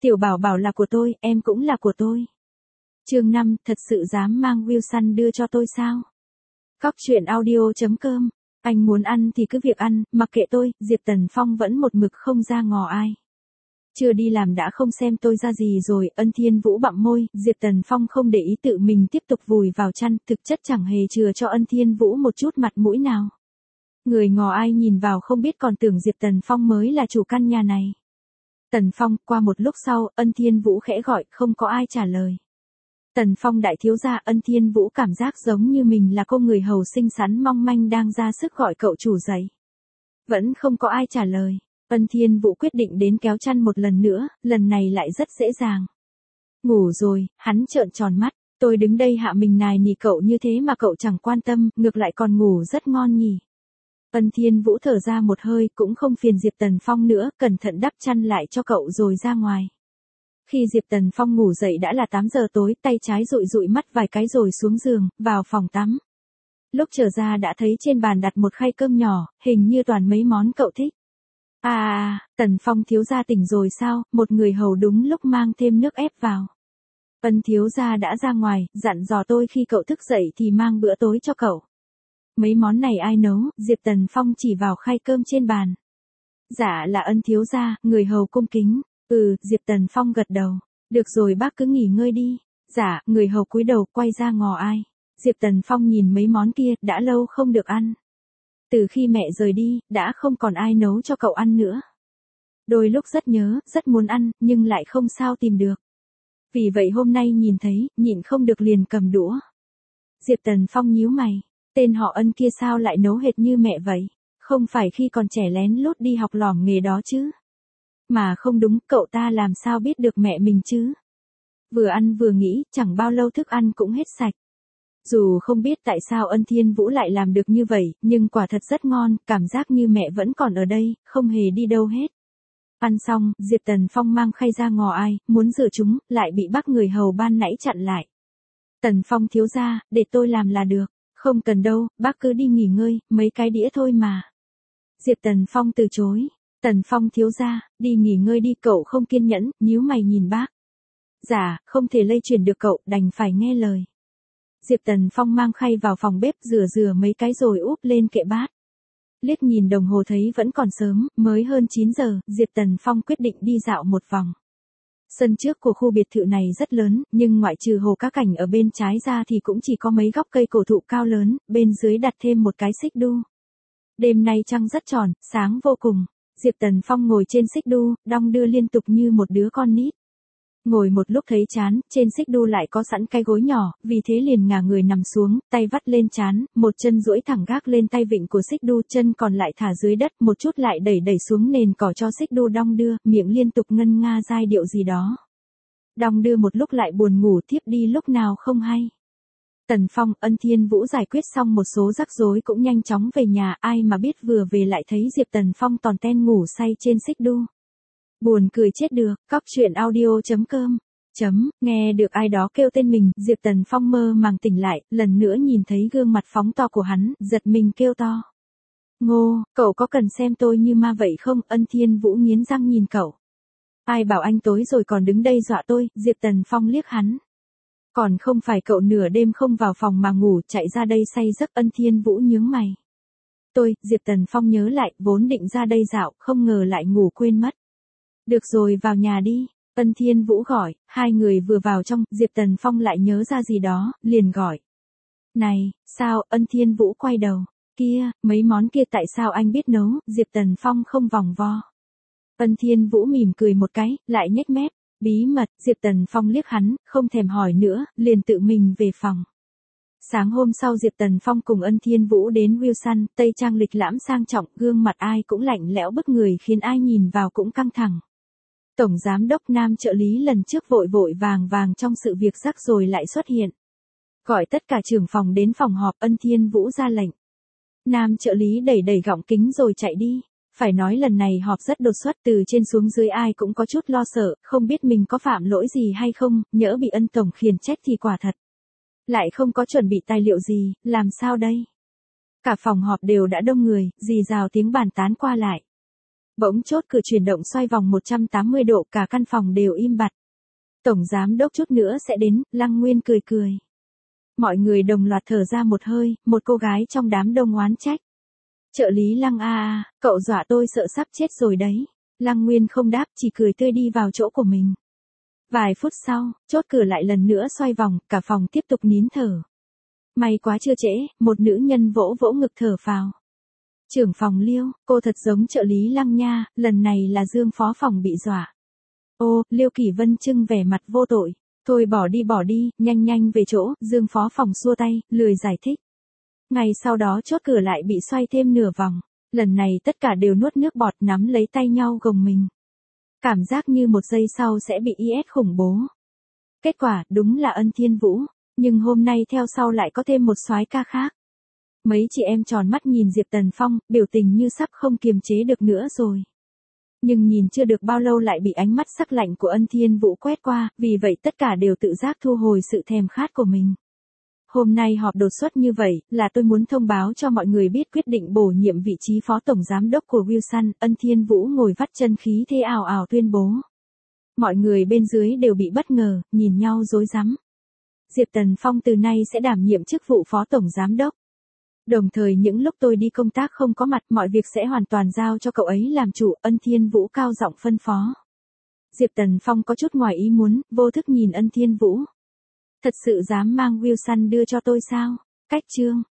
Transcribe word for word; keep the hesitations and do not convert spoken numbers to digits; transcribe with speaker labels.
Speaker 1: Tiểu bảo bảo là của tôi, em cũng là của tôi. Chương năm, thật sự dám mang Wilson đưa cho tôi sao? Cóc truyện audio chấm com. Anh muốn ăn thì cứ việc ăn, mặc kệ tôi. Diệp Tần Phong vẫn một mực không ra ngò ai. Chưa đi làm đã không xem tôi ra gì rồi. Ân Thiên Vũ bặm môi. Diệp Tần Phong không để ý tự mình tiếp tục vùi vào chăn, thực chất chẳng hề chừa cho Ân Thiên Vũ một chút mặt mũi nào. Người ngò ai nhìn vào không biết còn tưởng Diệp Tần Phong mới là chủ căn nhà này. Tần Phong, qua một lúc sau, Ân Thiên Vũ khẽ gọi, không có ai trả lời. Tần Phong đại thiếu gia. Ân Thiên Vũ cảm giác giống như mình là cô người hầu xinh xắn mong manh đang ra sức gọi cậu chủ dậy. Vẫn không có ai trả lời. Ân Thiên Vũ quyết định đến kéo chăn một lần nữa, lần này lại rất dễ dàng. Ngủ rồi, hắn trợn tròn mắt, tôi đứng đây hạ mình nài nỉ cậu như thế mà cậu chẳng quan tâm, ngược lại còn ngủ rất ngon nhỉ. Ân Thiên Vũ thở ra một hơi, cũng không phiền Diệp Tần Phong nữa, cẩn thận đắp chăn lại cho cậu rồi ra ngoài. Khi Diệp Tần Phong ngủ dậy đã là tám giờ tối, tay trái dụi dụi mắt vài cái rồi xuống giường, vào phòng tắm. Lúc trở ra đã thấy trên bàn đặt một khay cơm nhỏ, hình như toàn mấy món cậu thích. À, Tần Phong thiếu gia tỉnh rồi sao? Một người hầu đúng lúc mang thêm nước ép vào. Ân thiếu gia đã ra ngoài, dặn dò tôi khi cậu thức dậy thì mang bữa tối cho cậu. Mấy món này ai nấu? Diệp Tần Phong chỉ vào khay cơm trên bàn. Dạ là Ân thiếu gia. Người hầu cung kính. Ừ, Diệp Tần Phong gật đầu. Được rồi bác cứ nghỉ ngơi đi. Dạ, người hầu cúi đầu quay ra ngò ai. Diệp Tần Phong nhìn mấy món kia, đã lâu không được ăn. Từ khi mẹ rời đi, đã không còn ai nấu cho cậu ăn nữa. Đôi lúc rất nhớ, rất muốn ăn, nhưng lại không sao tìm được. Vì vậy hôm nay nhìn thấy, nhịn không được liền cầm đũa. Diệp Tần Phong nhíu mày. Tên họ Ân kia sao lại nấu hệt như mẹ vậy? Không phải khi còn trẻ lén lút đi học lỏm nghề đó chứ? Mà không đúng, cậu ta làm sao biết được mẹ mình chứ? Vừa ăn vừa nghĩ, chẳng bao lâu thức ăn cũng hết sạch. Dù không biết tại sao Ân Thiên Vũ lại làm được như vậy, nhưng quả thật rất ngon, cảm giác như mẹ vẫn còn ở đây, không hề đi đâu hết. Ăn xong, Diệp Tần Phong mang khay ra ngò ai, muốn rửa chúng, lại bị bác người hầu ban nãy chặn lại. Tần Phong thiếu gia, để tôi làm là được. Không cần đâu, bác cứ đi nghỉ ngơi, mấy cái đĩa thôi mà. Diệp Tần Phong từ chối. Tần Phong thiếu gia, đi nghỉ ngơi đi, cậu không kiên nhẫn, nhíu mày nhìn bác. Dạ, không thể lay chuyển được cậu, đành phải nghe lời. Diệp Tần Phong mang khay vào phòng bếp rửa rửa mấy cái rồi úp lên kệ bát. Liếc nhìn đồng hồ thấy vẫn còn sớm, mới hơn chín giờ, Diệp Tần Phong quyết định đi dạo một vòng. Sân trước của khu biệt thự này rất lớn, nhưng ngoại trừ hồ cá cảnh ở bên trái ra thì cũng chỉ có mấy gốc cây cổ thụ cao lớn, bên dưới đặt thêm một cái xích đu. Đêm nay trăng rất tròn, sáng vô cùng. Diệp Tần Phong ngồi trên xích đu, đong đưa liên tục như một đứa con nít. Ngồi một lúc thấy chán, trên xích đu lại có sẵn cái gối nhỏ, vì thế liền ngả người nằm xuống, tay vắt lên trán, một chân duỗi thẳng gác lên tay vịn của xích đu, chân còn lại thả dưới đất, một chút lại đẩy đẩy xuống nền cỏ cho xích đu đong đưa, miệng liên tục ngân nga giai điệu gì đó. Đong đưa một lúc lại buồn ngủ thiếp đi lúc nào không hay. Tần Phong, Ân Thiên Vũ giải quyết xong một số rắc rối cũng nhanh chóng về nhà, ai mà biết vừa về lại thấy Diệp Tần Phong tòn ten ngủ say trên xích đu. Buồn cười chết được. Cóc truyện audio chấm com. Chấm, nghe được ai đó kêu tên mình, Diệp Tần Phong mơ màng tỉnh lại, lần nữa nhìn thấy gương mặt phóng to của hắn, giật mình kêu to. Ngô, cậu có cần xem tôi như ma vậy không? Ân Thiên Vũ nghiến răng nhìn cậu. Ai bảo anh tối rồi còn đứng đây dọa tôi? Diệp Tần Phong liếc hắn. Còn không phải cậu nửa đêm không vào phòng mà ngủ, chạy ra đây say giấc. Ân Thiên Vũ nhướng mày. Tôi, Diệp Tần Phong nhớ lại, vốn định ra đây dạo, không ngờ lại ngủ quên mất. Được rồi, vào nhà đi. Ân Thiên Vũ gọi, hai người vừa vào trong, Diệp Tần Phong lại nhớ ra gì đó, liền gọi. Này, sao? Ân Thiên Vũ quay đầu. Kia, mấy món kia tại sao anh biết nấu? Diệp Tần Phong không vòng vo. Ân Thiên Vũ mỉm cười một cái, lại nhếch mép. Bí mật. Diệp Tần Phong liếc hắn, không thèm hỏi nữa, liền tự mình về phòng. Sáng hôm sau Diệp Tần Phong cùng Ân Thiên Vũ đến Wilson, tây trang lịch lãm sang trọng, gương mặt ai cũng lạnh lẽo bức người khiến ai nhìn vào cũng căng thẳng. Tổng giám đốc Nam trợ lý lần trước vội vội vàng vàng trong sự việc rắc rồi lại xuất hiện. Gọi tất cả trưởng phòng đến phòng họp. Ân Thiên Vũ ra lệnh. Nam trợ lý đẩy đẩy gọng kính rồi chạy đi. Phải nói lần này họp rất đột xuất, từ trên xuống dưới ai cũng có chút lo sợ, không biết mình có phạm lỗi gì hay không, nhỡ bị Ân tổng khiển trách thì quả thật. Lại không có chuẩn bị tài liệu gì, làm sao đây? Cả phòng họp đều đã đông người, rì rào tiếng bàn tán qua lại. Bỗng chốt cửa chuyển động xoay vòng một trăm tám mươi độ, cả căn phòng đều im bặt. Tổng giám đốc chút nữa sẽ đến, Lăng Nguyên cười cười. Mọi người đồng loạt thở ra một hơi, một cô gái trong đám đông oán trách. Trợ lý Lăng a a, cậu dọa tôi sợ sắp chết rồi đấy. Lăng Nguyên không đáp, chỉ cười tươi đi vào chỗ của mình. Vài phút sau, chốt cửa lại lần nữa xoay vòng, cả phòng tiếp tục nín thở. May quá chưa trễ, một nữ nhân vỗ vỗ ngực thở phào. Trưởng phòng Liêu, cô thật giống trợ lý Lăng nha, lần này là Dương phó phòng bị dọa. Ô, Liêu Kỷ Vân trưng vẻ mặt vô tội. Thôi bỏ đi bỏ đi, nhanh nhanh về chỗ, Dương phó phòng xua tay, lười giải thích. Ngày sau đó chốt cửa lại bị xoay thêm nửa vòng. Lần này tất cả đều nuốt nước bọt, nắm lấy tay nhau gồng mình. Cảm giác như một giây sau sẽ bị i ét khủng bố. Kết quả, đúng là Ân Thiên Vũ. Nhưng hôm nay theo sau lại có thêm một soái ca khác. Mấy chị em tròn mắt nhìn Diệp Tần Phong, biểu tình như sắp không kiềm chế được nữa rồi. Nhưng nhìn chưa được bao lâu lại bị ánh mắt sắc lạnh của Ân Thiên Vũ quét qua, vì vậy tất cả đều tự giác thu hồi sự thèm khát của mình. Hôm nay họp đột xuất như vậy, là tôi muốn thông báo cho mọi người biết quyết định bổ nhiệm vị trí phó tổng giám đốc của Wilson. Ân Thiên Vũ ngồi vắt chân khí thế ào ào tuyên bố. Mọi người bên dưới đều bị bất ngờ, nhìn nhau rối rắm. Diệp Tần Phong từ nay sẽ đảm nhiệm chức vụ phó tổng giám đốc. Đồng thời những lúc tôi đi công tác không có mặt, mọi việc sẽ hoàn toàn giao cho cậu ấy làm chủ, Ân Thiên Vũ cao giọng phân phó. Diệp Tần Phong có chút ngoài ý muốn, vô thức nhìn Ân Thiên Vũ. Thật sự dám mang Wilson đưa cho tôi sao? Cách chương.